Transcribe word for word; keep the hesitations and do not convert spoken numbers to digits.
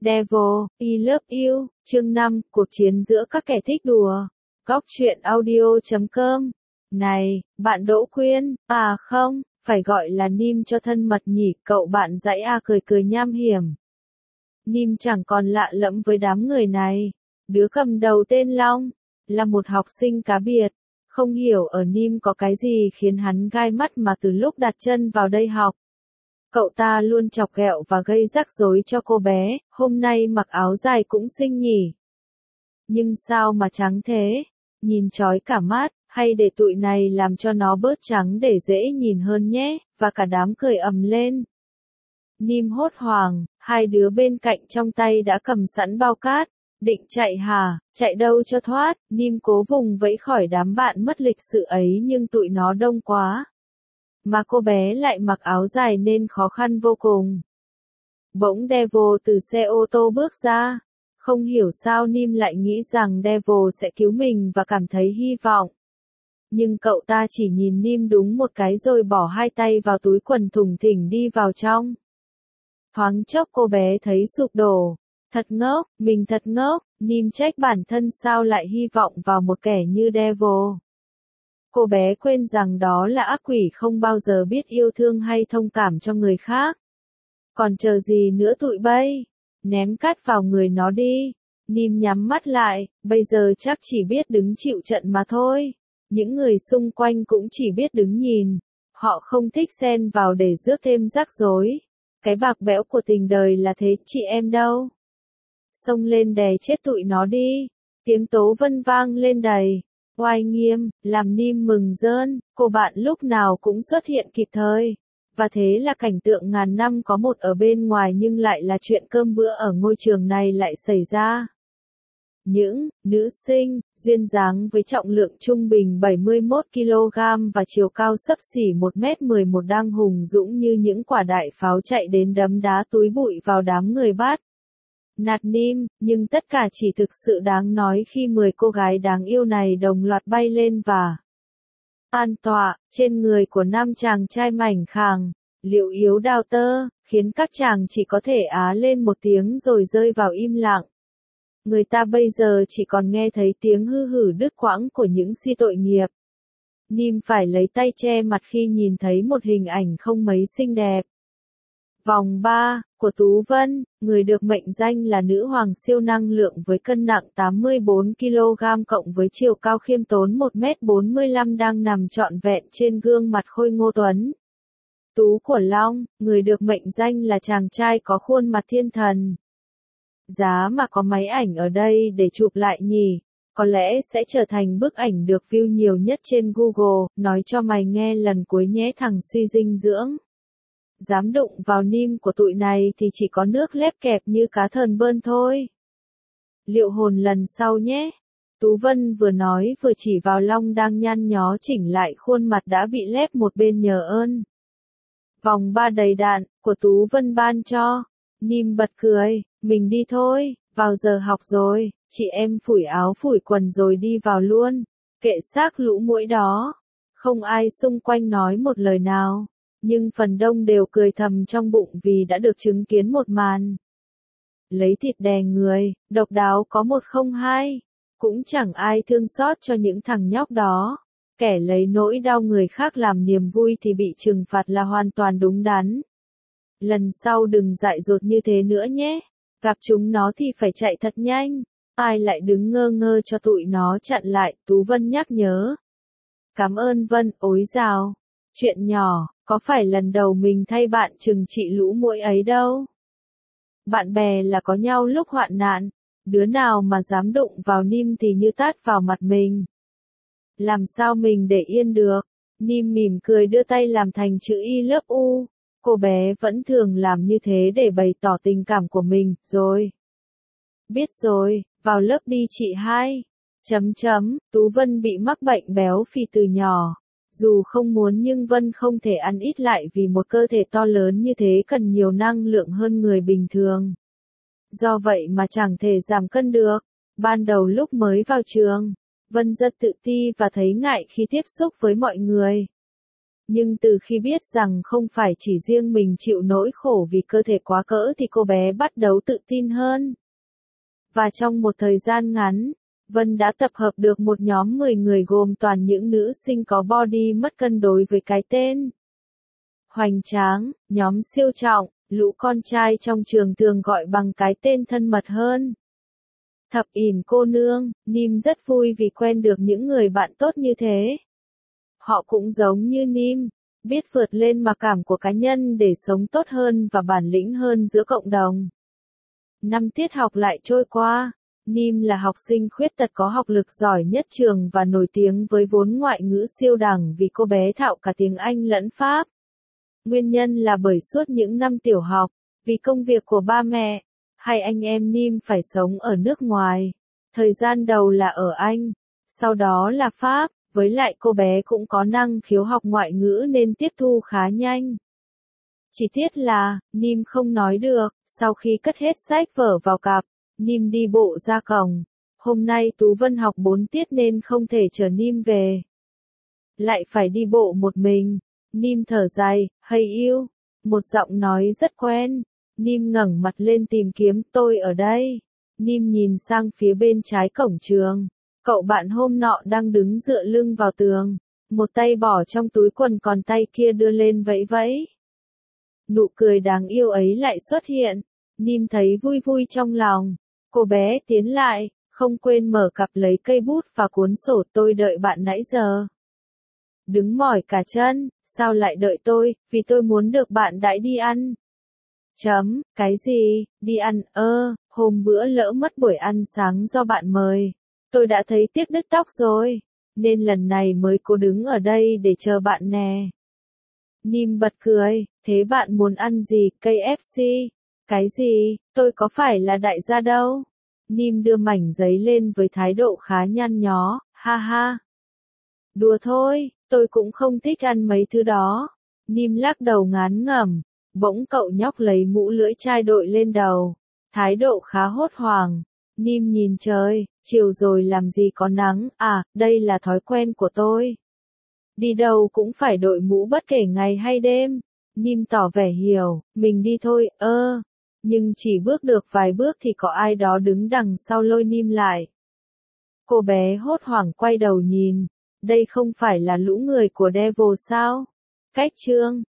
Devil, I Love You, chương năm, cuộc chiến giữa các kẻ thích đùa. Góc truyện audio chấm com. Này, bạn Đỗ Quyên, à không, phải gọi là Nim cho thân mật nhỉ, cậu bạn dãy A cười cười nham hiểm. Nim chẳng còn lạ lẫm với đám người này. Đứa cầm đầu tên Long, là một học sinh cá biệt. Không hiểu ở Nim có cái gì khiến hắn gai mắt mà từ lúc đặt chân vào đây học. Cậu ta luôn chọc ghẹo và gây rắc rối cho cô bé, hôm nay mặc áo dài cũng xinh nhỉ. Nhưng sao mà trắng thế? Nhìn chói cả mắt, hay để tụi này làm cho nó bớt trắng để dễ nhìn hơn nhé, và cả đám cười ầm lên. Nim hốt hoảng, hai đứa bên cạnh trong tay đã cầm sẵn bao cát, định chạy hả, chạy đâu cho thoát, Nim cố vùng vẫy khỏi đám bạn mất lịch sự ấy nhưng tụi nó đông quá. Mà cô bé lại mặc áo dài nên khó khăn vô cùng. Bỗng Devil từ xe ô tô bước ra. Không hiểu sao Nim lại nghĩ rằng Devil sẽ cứu mình và cảm thấy hy vọng. Nhưng cậu ta chỉ nhìn Nim đúng một cái rồi bỏ hai tay vào túi quần thùng thình đi vào trong. Thoáng chốc cô bé thấy sụp đổ. Thật ngốc, mình thật ngốc, Nim trách bản thân sao lại hy vọng vào một kẻ như Devil. Cô bé quên rằng đó là ác quỷ không bao giờ biết yêu thương hay thông cảm cho người khác. Còn chờ gì nữa tụi bay? Ném cát vào người nó đi. Nim nhắm mắt lại, bây giờ chắc chỉ biết đứng chịu trận mà thôi. Những người xung quanh cũng chỉ biết đứng nhìn. Họ không thích xen vào để rước thêm rắc rối. Cái bạc bẽo của tình đời là thế chị em đâu. Xông lên đè chết tụi nó đi. Tiếng tố vân vang lên đầy. Oai nghiêm, làm Nim mừng rơn, cô bạn lúc nào cũng xuất hiện kịp thời. Và thế là cảnh tượng ngàn năm có một ở bên ngoài nhưng lại là chuyện cơm bữa ở ngôi trường này lại xảy ra. Những nữ sinh, duyên dáng với trọng lượng trung bình bảy mươi mốt ki lô gam và chiều cao xấp xỉ một mét mười một đang hùng dũng như những quả đại pháo chạy đến đấm đá túi bụi vào đám người bắt nạt Nim, nhưng tất cả chỉ thực sự đáng nói khi mười cô gái đáng yêu này đồng loạt bay lên và an tọa trên người của năm chàng trai mảnh khàng, liệu yếu đào tơ, khiến các chàng chỉ có thể á lên một tiếng rồi rơi vào im lặng. Người ta bây giờ chỉ còn nghe thấy tiếng hư hử đứt quãng của những si tội nghiệp. Nim phải lấy tay che mặt khi nhìn thấy một hình ảnh không mấy xinh đẹp. Vòng ba, của Tú Vân, người được mệnh danh là nữ hoàng siêu năng lượng với cân nặng tám mươi bốn ki lô gam cộng với chiều cao khiêm tốn một mét bốn mươi lăm đang nằm trọn vẹn trên gương mặt khôi ngô tuấn. Tú của Long, người được mệnh danh là chàng trai có khuôn mặt thiên thần. Giá mà có máy ảnh ở đây để chụp lại nhỉ, có lẽ sẽ trở thành bức ảnh được view nhiều nhất trên Google, nói cho mày nghe lần cuối nhé thằng suy dinh dưỡng. Dám đụng vào Nim của tụi này thì chỉ có nước lép kẹp như cá thờn bơn thôi. Liệu hồn lần sau nhé. Tú Vân vừa nói vừa chỉ vào Long đang nhăn nhó chỉnh lại khuôn mặt đã bị lép một bên nhờ ơn. Vòng ba đầy đạn, của Tú Vân ban cho. Nim bật cười, mình đi thôi, vào giờ học rồi, chị em phủi áo phủi quần rồi đi vào luôn. Kệ xác lũ muỗi đó. Không ai xung quanh nói một lời nào. Nhưng phần đông đều cười thầm trong bụng vì đã được chứng kiến một màn. Lấy thịt đè người, độc đáo có một không hai. Cũng chẳng ai thương xót cho những thằng nhóc đó. Kẻ lấy nỗi đau người khác làm niềm vui thì bị trừng phạt là hoàn toàn đúng đắn. Lần sau đừng dại dột như thế nữa nhé. Gặp chúng nó thì phải chạy thật nhanh. Ai lại đứng ngơ ngơ cho tụi nó chặn lại, Tú Vân nhắc nhớ. Cảm ơn Vân, ối dào. Chuyện nhỏ. Có phải lần đầu mình thay bạn trừng trị lũ muỗi ấy đâu. Bạn bè là có nhau lúc hoạn nạn, đứa nào mà dám đụng vào Nim thì như tát vào mặt mình. Làm sao mình để yên được? Nim mỉm cười đưa tay làm thành chữ Y lớp U. Cô bé vẫn thường làm như thế để bày tỏ tình cảm của mình, rồi. Biết rồi, vào lớp đi chị hai. Chấm chấm, Tú Vân bị mắc bệnh béo phì từ nhỏ. Dù không muốn nhưng Vân không thể ăn ít lại vì một cơ thể to lớn như thế cần nhiều năng lượng hơn người bình thường. Do vậy mà chẳng thể giảm cân được. Ban đầu lúc mới vào trường, Vân rất tự ti và thấy ngại khi tiếp xúc với mọi người. Nhưng từ khi biết rằng không phải chỉ riêng mình chịu nỗi khổ vì cơ thể quá cỡ thì cô bé bắt đầu tự tin hơn. Và trong một thời gian ngắn, Vân đã tập hợp được một nhóm mười người gồm toàn những nữ sinh có body mất cân đối với cái tên hoành tráng, nhóm siêu trọng, lũ con trai trong trường thường gọi bằng cái tên thân mật hơn. Thập ỉn cô nương, Nim rất vui vì quen được những người bạn tốt như thế. Họ cũng giống như Nim, biết vượt lên mặc cảm của cá nhân để sống tốt hơn và bản lĩnh hơn giữa cộng đồng. Năm tiết học lại trôi qua, Nim là học sinh khuyết tật có học lực giỏi nhất trường và nổi tiếng với vốn ngoại ngữ siêu đẳng vì cô bé thạo cả tiếng Anh lẫn Pháp. Nguyên nhân là bởi suốt những năm tiểu học, vì công việc của ba mẹ, hai anh em Nim phải sống ở nước ngoài. Thời gian đầu là ở Anh, sau đó là Pháp, với lại cô bé cũng có năng khiếu học ngoại ngữ nên tiếp thu khá nhanh. Chỉ tiếc là, Nim không nói được, sau khi cất hết sách vở vào cặp, Nim đi bộ ra cổng. Hôm nay Tú Vân học bốn tiết nên không thể chở Nim về. Lại phải đi bộ một mình. Nim thở dài, hay yêu. Một giọng nói rất quen. Nim ngẩng mặt lên tìm kiếm, tôi ở đây. Nim nhìn sang phía bên trái cổng trường. Cậu bạn hôm nọ đang đứng dựa lưng vào tường. Một tay bỏ trong túi quần còn tay kia đưa lên vẫy vẫy. Nụ cười đáng yêu ấy lại xuất hiện. Nim thấy vui vui trong lòng. Cô bé tiến lại, không quên mở cặp lấy cây bút và cuốn sổ tôi đợi bạn nãy giờ. Đứng mỏi cả chân, sao lại đợi tôi, vì tôi muốn được bạn đãi đi ăn. Chấm, cái gì, đi ăn, ơ, hôm bữa lỡ mất buổi ăn sáng do bạn mời. Tôi đã thấy tiếc đứt tóc rồi, nên lần này mới cố đứng ở đây để chờ bạn nè. Nim bật cười, thế bạn muốn ăn gì, cây ép xê? Cái gì, tôi có phải là đại gia đâu. Nim đưa mảnh giấy lên với thái độ khá nhăn nhó, ha ha. Đùa thôi, tôi cũng không thích ăn mấy thứ đó. Nim lắc đầu ngán ngẩm, bỗng cậu nhóc lấy mũ lưỡi chai đội lên đầu. Thái độ khá hốt hoảng. Nim nhìn trời, chiều rồi làm gì có nắng, à, đây là thói quen của tôi. Đi đâu cũng phải đội mũ bất kể ngày hay đêm. Nim tỏ vẻ hiểu, mình đi thôi, ơ. Nhưng chỉ bước được vài bước thì có ai đó đứng đằng sau lôi Nim lại. Cô bé hốt hoảng quay đầu nhìn. Đây không phải là lũ người của Devil sao? Cách chương